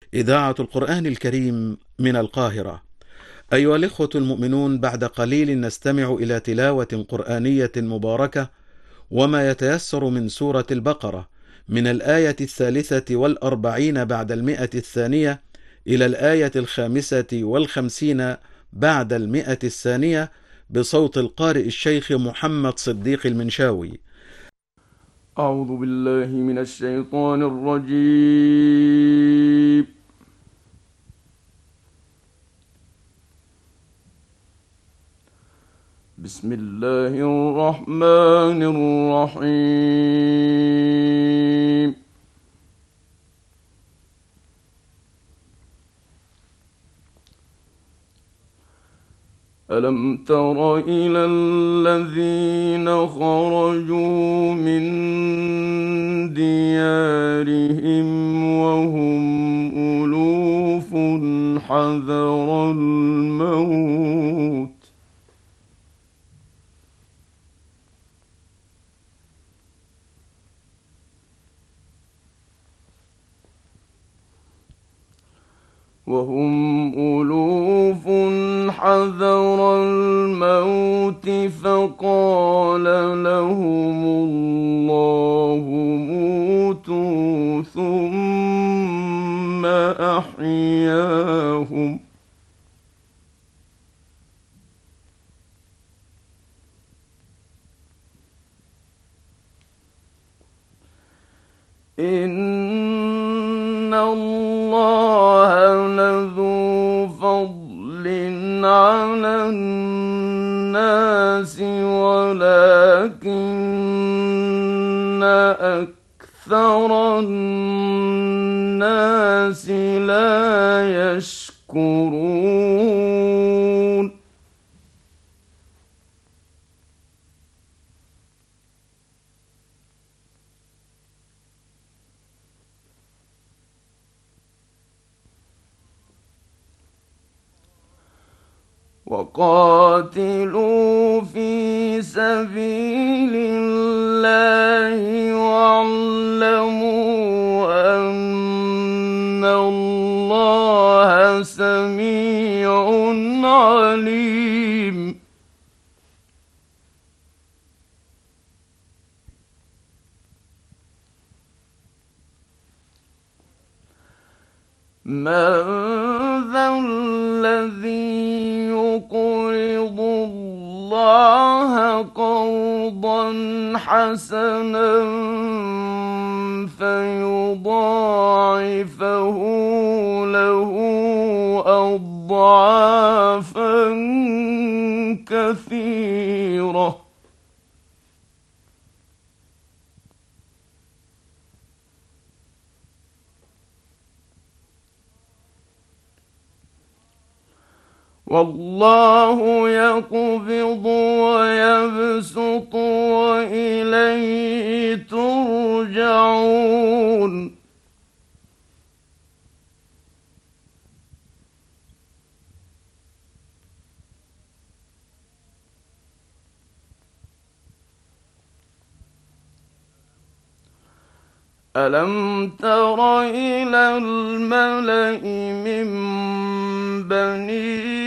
إذاعة القرآن الكريم من القاهرة. أيها الإخوة المؤمنون، بعد قليل نستمع إلى تلاوة قرآنية مباركة وما يتيسر من سورة البقرة من الآية 43 بعد 100 إلى الآية 55 بعد 100 بصوت القارئ الشيخ محمد صديق المنشاوي. أعوذ بالله من الشيطان الرجيم. بسم الله الرحمن الرحيم. ألم تر إلى الذين خرجوا من ديارهم وهم ألوف حذر الموت فقال لهم الله موتوا ثم أحياهم إن الله لذو فضل على الناس ولكن أكثر الناس لا يشكرون. وقاتلوا في سبيل الله واعلموا أن الله سميع عليم. من ذا الذي يقرض الله قرضا حسنا فيضاعفه له أضعافا كثيرة والله يقبض ويبسط وإليه ترجعون. ألم تر إلى الملأ من بني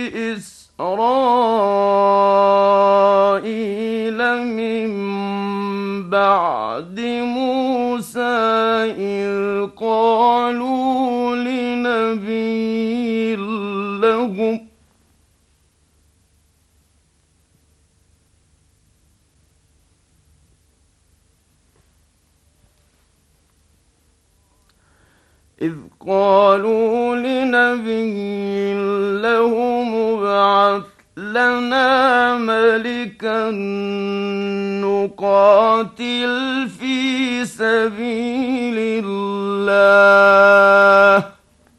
إسرائيل من بعد موسى إذ قالوا لنبي لهم ابعث لنا ملكا نقاتل في سبيل الله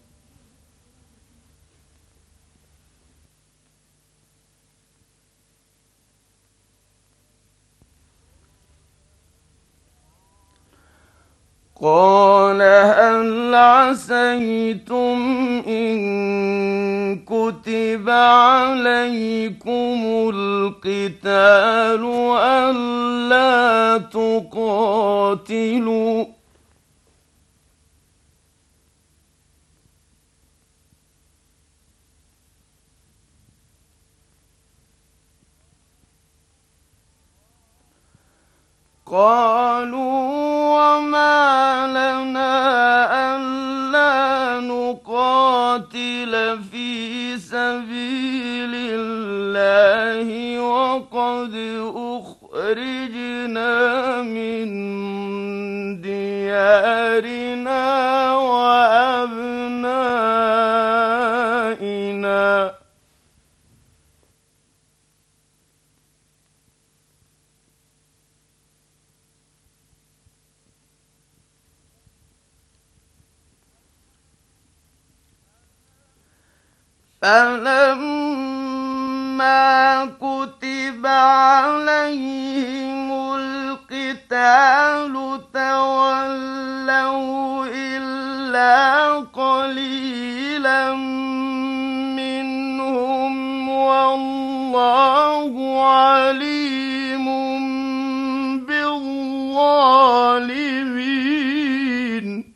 قال هل عسيتم إن كتب عليكم القتال ألا تقاتلوا قالوا وما لنا ألا نقاتل في سبيل الله وقد أخرجنا من ديارنا وأبنائنا فلما كتب عليهم القتال تولوا إلا قليلا منهم والله عليم بالظالمين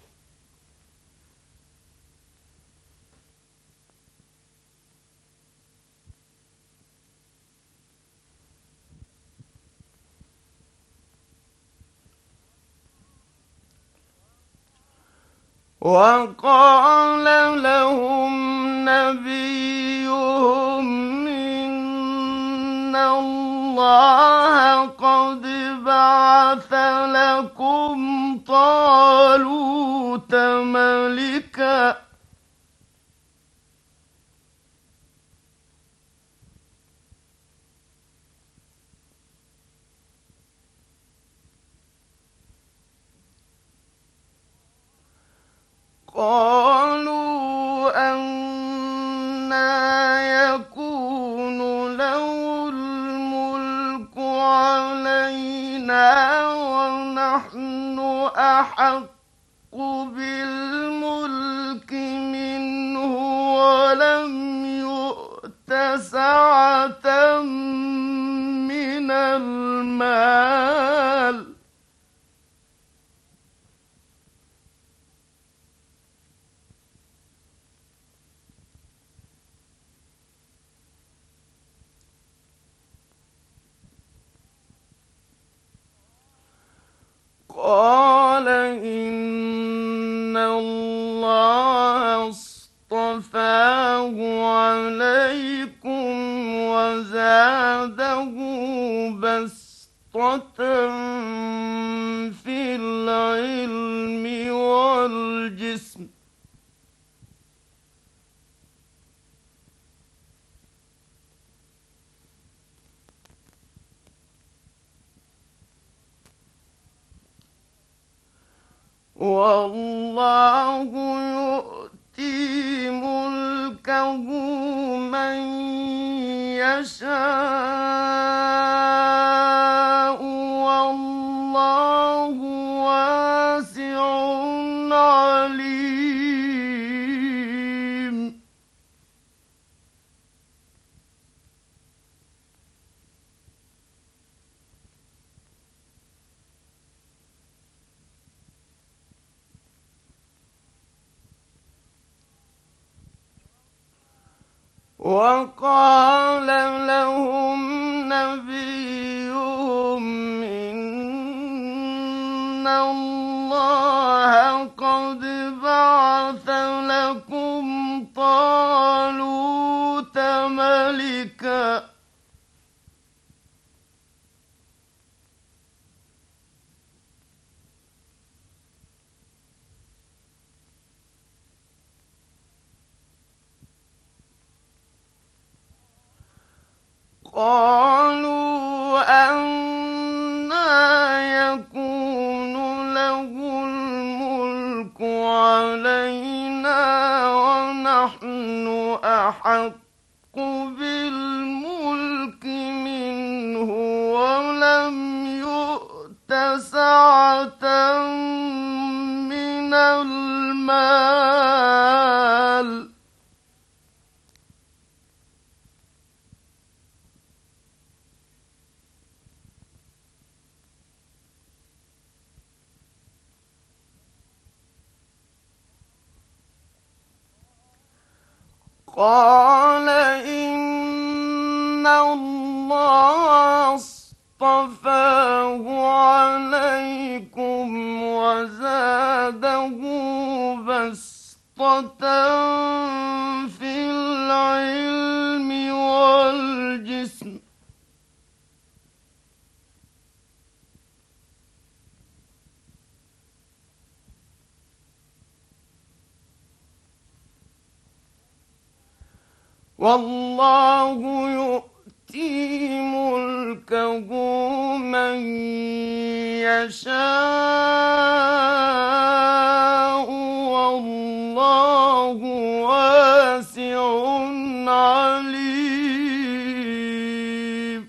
وقال لهم نبيهم إن الله قد بعث لكم طالوت ملكا قالوا أنى يكون له الملك علينا ونحن أحق بالملك منه ولم يؤت سعة من المال قال إن الله اصطفاه عليكم وزاده بسطة في العلم والجسم والله يؤتي ملكه من يشاء والله واسع عليم وقال لهم نبيهم إن الله قد بعث لكم طالوت ملكا قالوا أنى يكون له الملك علينا ونحن أحق بالملك منه ولم يؤت سعة من المال قال إن الله اصطفاه عليكم وزاده بسطة في العلم والجسم والله يؤتي ملكه من يشاء والله واسع عليم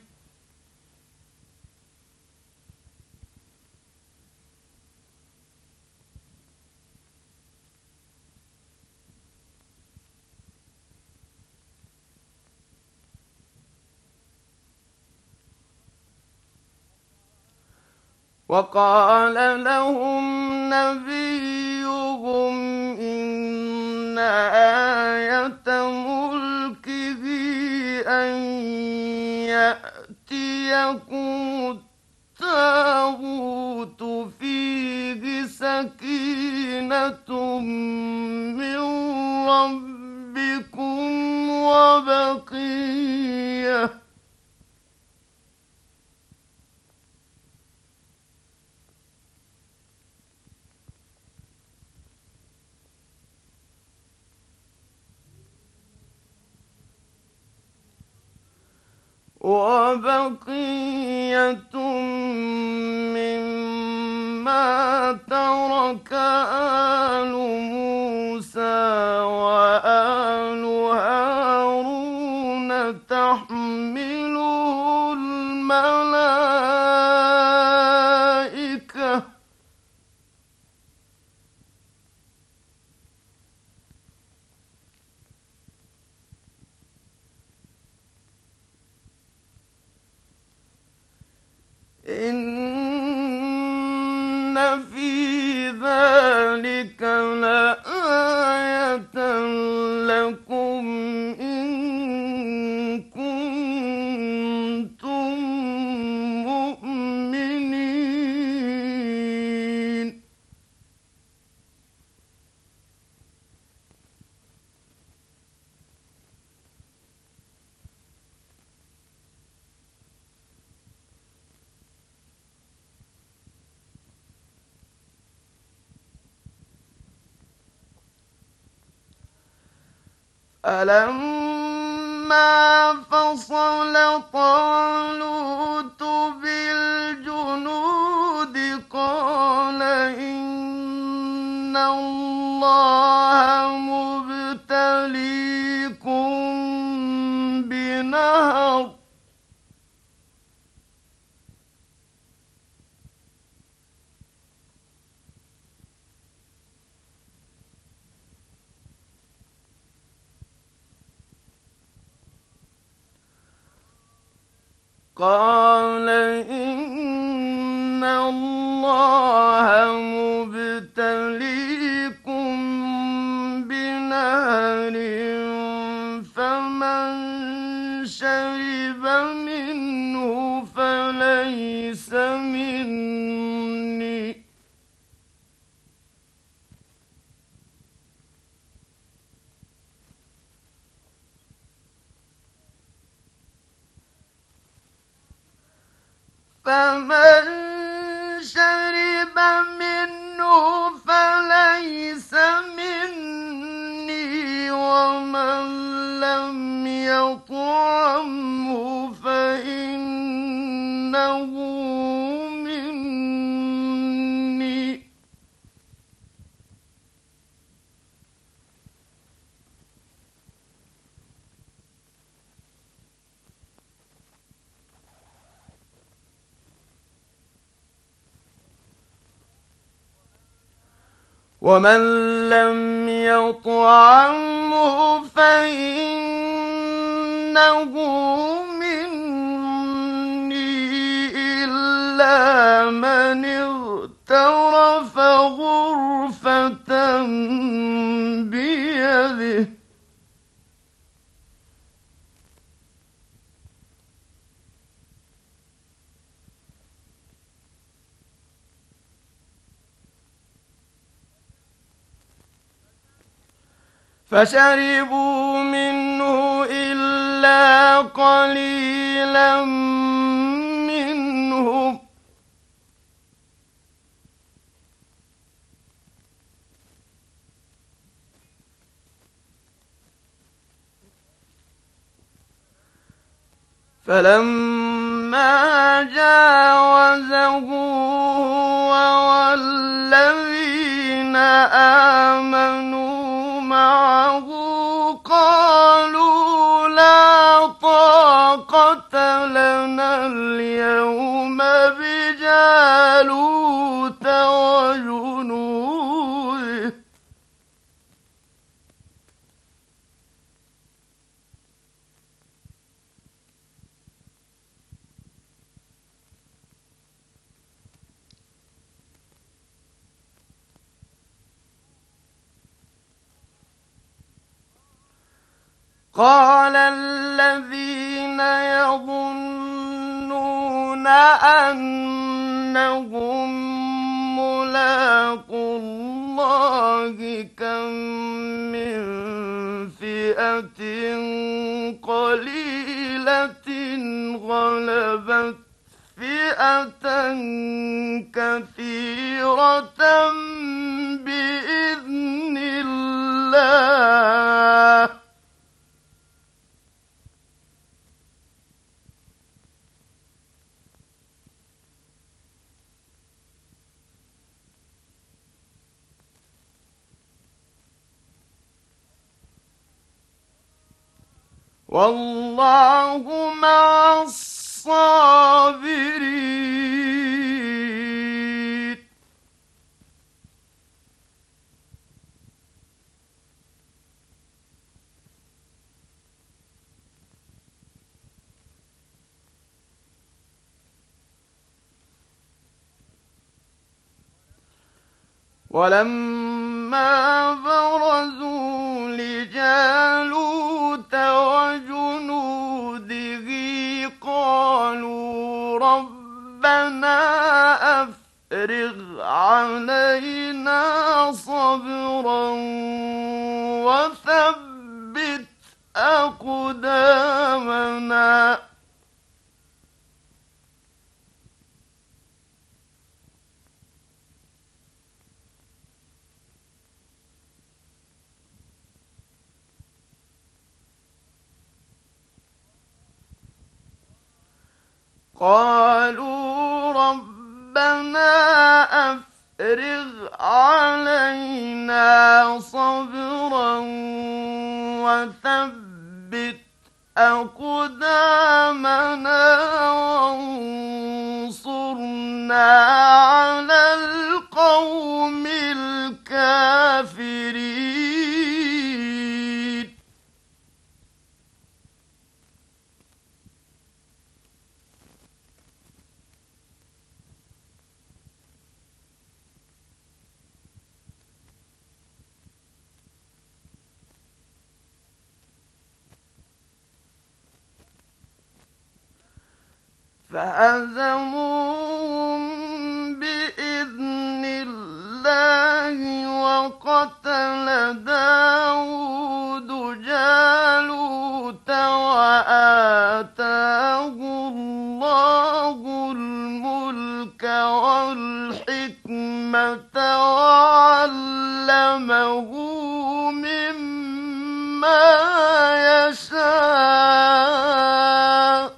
وقال لهم نبيهم إن آية ملكه أن يأتيكم التابوت فيه سكينة من ربكم وبقية مما ترك آل موسى وآل هارون تحمله الملائكة إن في ذلك لآية لكم إن كنتم مؤمنين فلما فصل طالوت بالجنود قال إن الله مبتليكم بنهر قال إن الله مبتليكم بنهر فمن شرب منه فليس مني فمن شرب منه فليس مني ومن لم يطعمه فإنه مني ومن لم يطعمه فإنه مني إلا من اغترف غرفة بيده فشربوا منه إلا قليلا منهم فلما جاوزه هو والذين آمنوا معه قالوا لا طاقة لنا اليوم بجالوت وجنوده قال الذين يظنون أنهم ملاقو الله كم من فئة قليلة غلبت فئة كثيرة بإذن الله والله مع الصابرين ولما برزوا لجالوت وجنوده قالوا ربنا أفرغ علينا صبرا وثبت أقدامنا قالوا ربنا أفرغ علينا صبرا وثبت أقدامنا وانصرنا على القوم الكافرين فهزموهم بإذن الله وقتل داود جالوت وآتاه الله الملك والحكمة وعلمه مما يشاء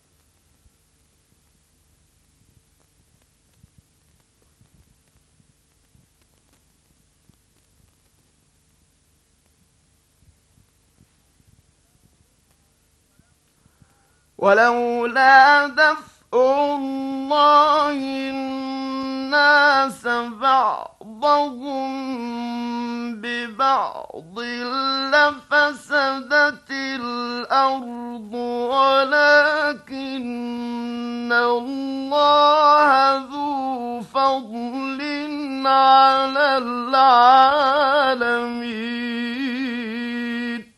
ولولا دفع الله الناس بعضهم ببعض لفسدت الأرض ولكن الله ذو فضل على العالمين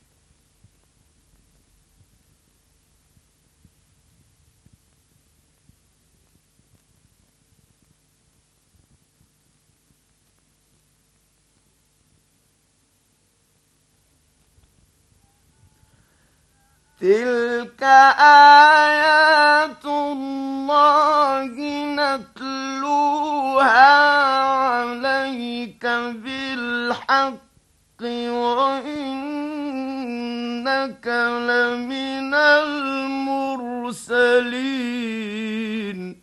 تلك آيات الله نتلوها عليك بالحق وإنك لمن المرسلين.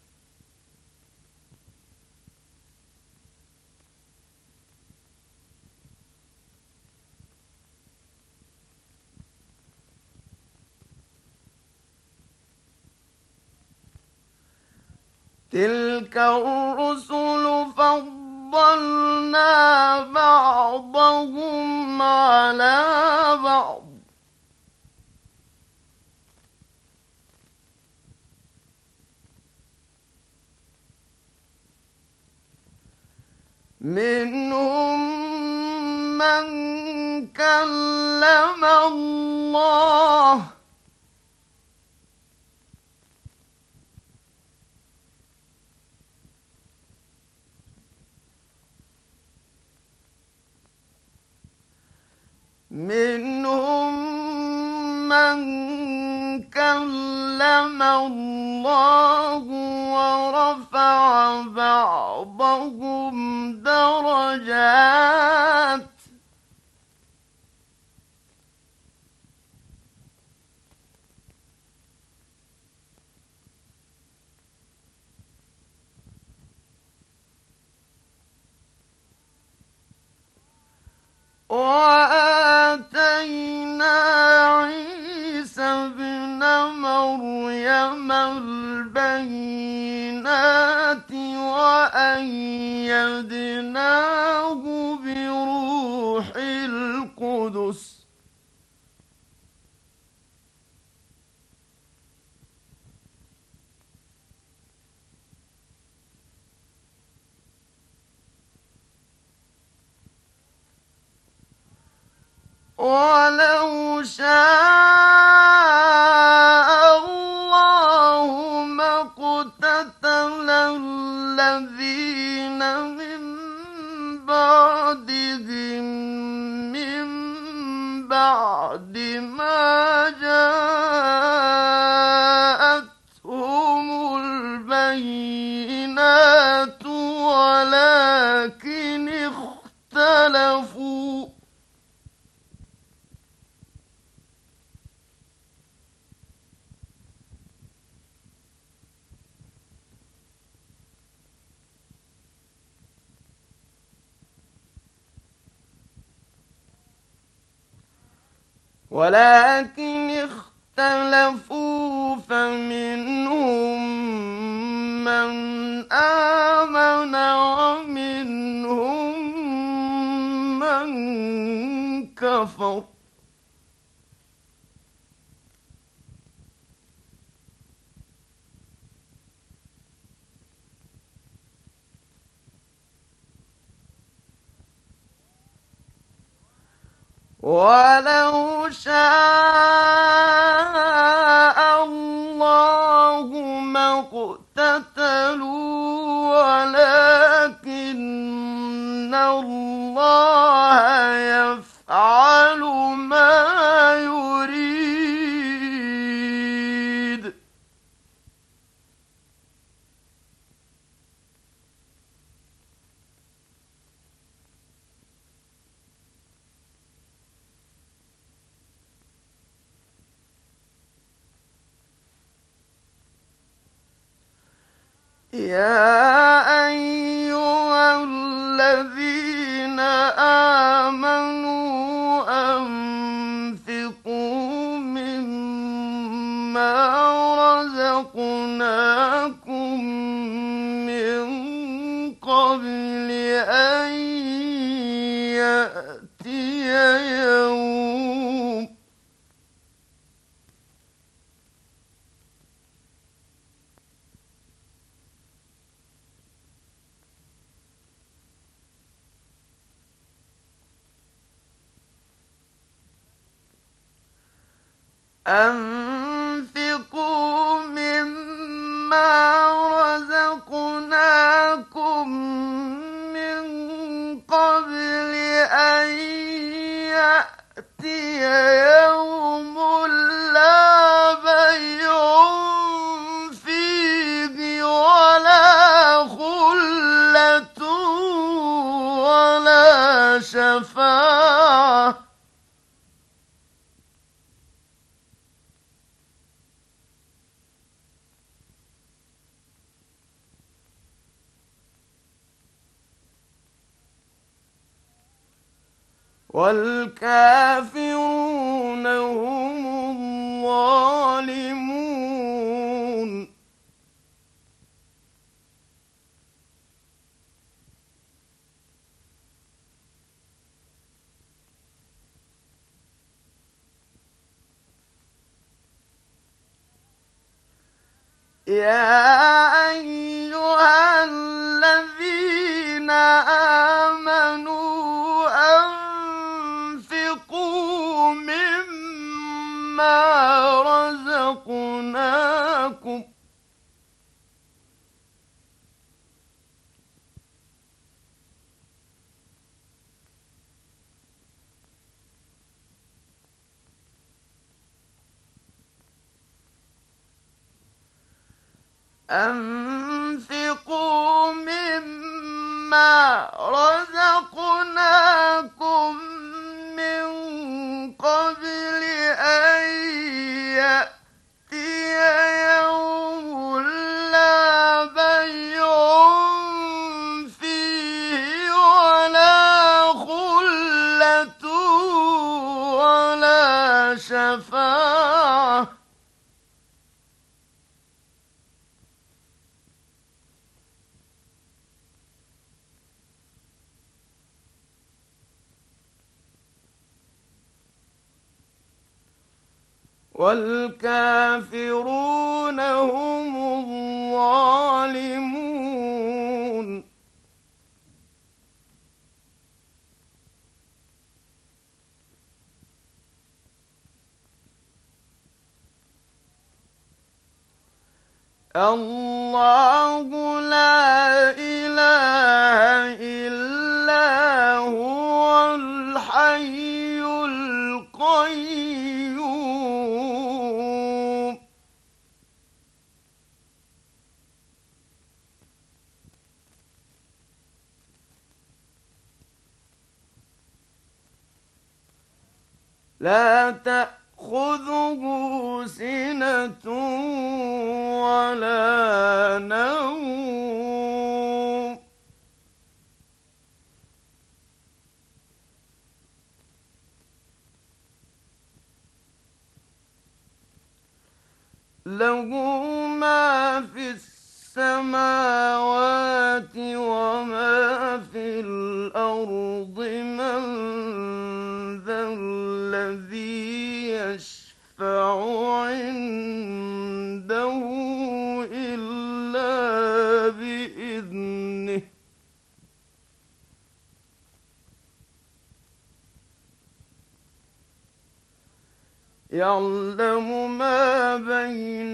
تلك الرسل فضلنا بعضهم على بعض منهم من كلم الله ورفع بعضهم درجات وآتينا عيسى ابن مريم البينات وأيدناه بروح القدس ولو شاء الله ما اقتتل الذين من بعدهم من بعد ما جاءتهم البينات ولكن اختلفوا فمنهم من آمن ومنهم من كفر ولو شاء الله ما اقتتلوا ولكن الله يفعل ما يريد يا أيها الذين آمنوا أنفقوا مما رزقناكم من قبل أن يأتي يوم أنفقوا مما رزقناكم من قبل أن يأتي يوم والكافرون هم الظالمون. يا أيها الذين آمنوا أنفقوا مما رزقناكم أنفقوا مما رزقناكم من قبل أن يأتي يوم لا بيع فيه ولا خلة ولا شفاعة والكافرون هم الظالمون. الله لا إله إلا هو الحي القيوم. لا تأخذه سنة ولا نوم له ما في السماوات وما في الأرض. من ذا الذي يشفع عنده إلا بإذنه. يعلم ما بين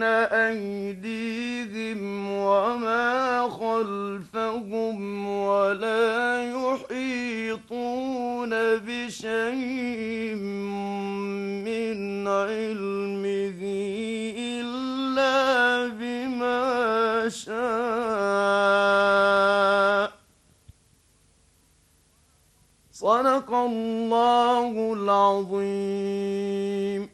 أيديهم وما خلفهم ولا يحيطون بشيء من علمه إلا بما شاء. صدق الله العظيم.